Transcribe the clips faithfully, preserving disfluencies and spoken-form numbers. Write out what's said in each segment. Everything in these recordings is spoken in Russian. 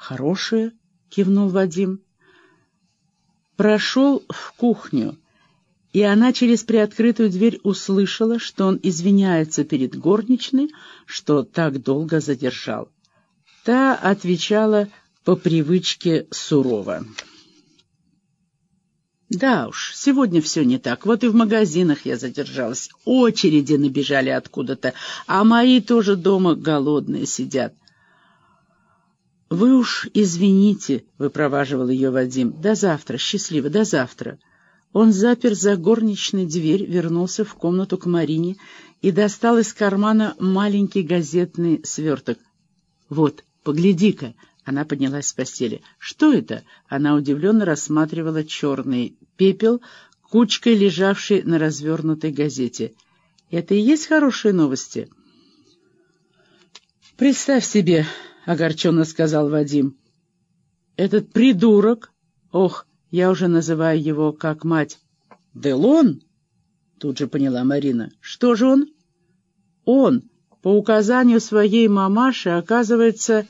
«Хорошие», — кивнул Вадим. Прошел в кухню, и она через приоткрытую дверь услышала, что он извиняется перед горничной, что так долго задержал. Та отвечала по привычке сурово. «Да уж, сегодня все не так. Вот и в магазинах я задержалась. Очереди набежали откуда-то, а мои тоже дома голодные сидят». «Вы уж извините», — выпроваживал ее Вадим. «До завтра. Счастливо. До завтра». Он запер за горничной дверь, вернулся в комнату к Марине и достал из кармана маленький газетный сверток. «Вот, погляди-ка». Она поднялась с постели. «Что это?» Она удивленно рассматривала черный пепел, кучкой лежавший на развернутой газете. «Это и есть хорошие новости?» «Представь себе», — огорченно сказал Вадим. «Этот придурок, ох, я уже называю его как мать». «Делон?» — тут же поняла Марина. «Что же он?» «Он, по указанию своей мамаши, оказывается,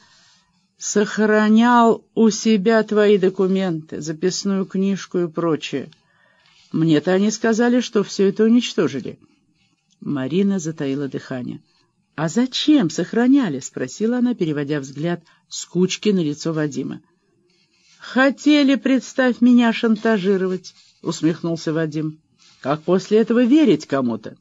сохранял у себя твои документы, записную книжку и прочее. Мне-то они сказали, что все это уничтожили». Марина затаила дыхание. «А зачем сохраняли?» — спросила она, переводя взгляд с кучки на лицо Вадима. «Хотели, представь, меня шантажировать», — усмехнулся Вадим. «Как после этого верить кому-то?»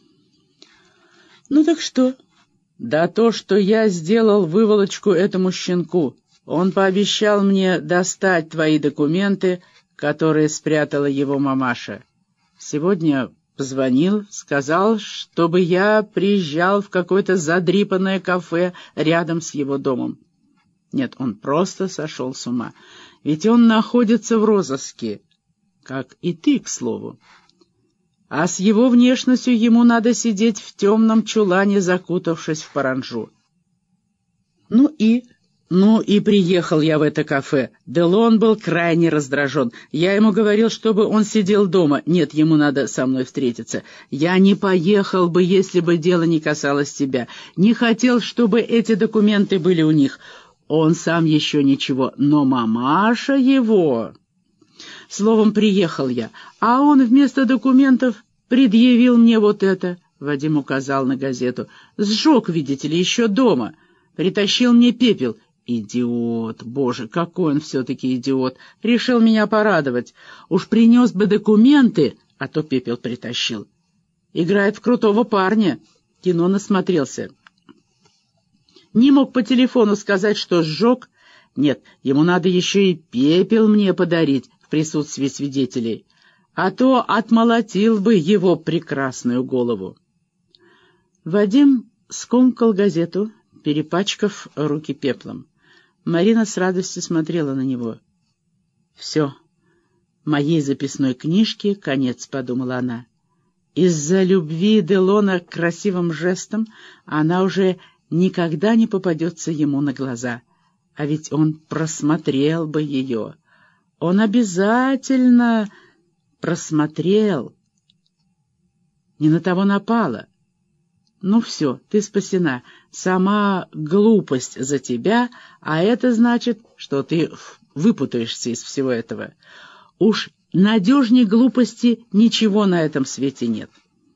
«Ну так что?» «Да то, что я сделал выволочку этому щенку. Он пообещал мне достать твои документы, которые спрятала его мамаша. Сегодня позвонил, сказал, чтобы я приезжал в какое-то задрипанное кафе рядом с его домом. Нет, он просто сошел с ума. Ведь он находится в розыске, как и ты, к слову. А с его внешностью ему надо сидеть в темном чулане, закутавшись в паранджу. Ну и... Ну и приехал я в это кафе. Делон был крайне раздражен. Я ему говорил, чтобы он сидел дома. Нет, ему надо со мной встретиться. Я не поехал бы, если бы дело не касалось тебя. Не хотел, чтобы эти документы были у них. Он сам еще ничего, но мамаша его... Словом, приехал я, а он вместо документов предъявил мне вот это. Вадим указал на газету. Сжег, видите ли, еще дома. Притащил мне пепел. Идиот, боже, какой он все-таки идиот. Решил меня порадовать. Уж принес бы документы, а то пепел притащил. Играет в крутого парня. Кино насмотрелся. Не мог по телефону сказать, что сжег. Нет, ему надо еще и пепел мне подарить в присутствии свидетелей. А то отмолотил бы его прекрасную голову. Вадим скомкал газету, перепачкав руки пеплом. Марина с радостью смотрела на него. «Все, моей записной книжке конец», — подумала она. Из-за любви Делона к красивым жестам она уже никогда не попадется ему на глаза. А ведь он просмотрел бы ее. Он обязательно просмотрел. Не на того напала. Ну все, ты спасена. Сама глупость за тебя, а это значит, что ты выпутаешься из всего этого. Уж надежней глупости ничего на этом свете нет.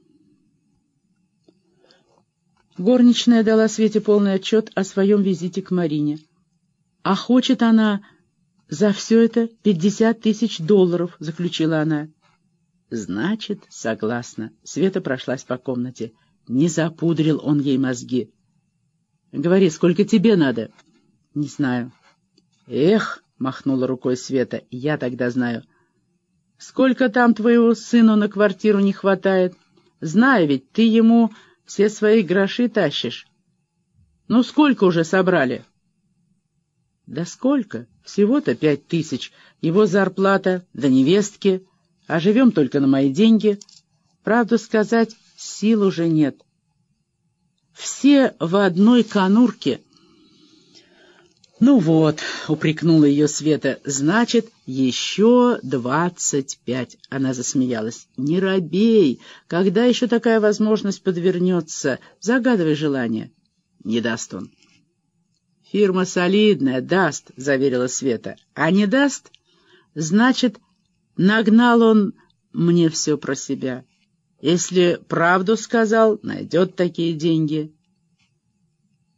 Горничная дала Свете полный отчет о своем визите к Марине. А хочет она за все это пятьдесят тысяч долларов, заключила она. Значит, согласна. Света прошлась по комнате. Не запудрил он ей мозги. «Говори, сколько тебе надо?» «Не знаю». «Эх», — махнула рукой Света, — «я тогда знаю». «Сколько там твоему сыну на квартиру не хватает? Знаю ведь, ты ему все свои гроши тащишь. Ну, сколько уже собрали?» «Да сколько? Всего-то пять тысяч. Его зарплата, да невестки. А живем только на мои деньги. Правду сказать, сил уже нет. Все в одной конурке». «Ну вот», — упрекнула ее Света, — «значит, еще двадцать пять». Она засмеялась. «Не робей. Когда еще такая возможность подвернется? Загадывай желание». Не даст он. «Фирма солидная, даст», — заверила Света. «А не даст, значит, нагнал он мне все про себя. Если правду сказал, найдет такие деньги».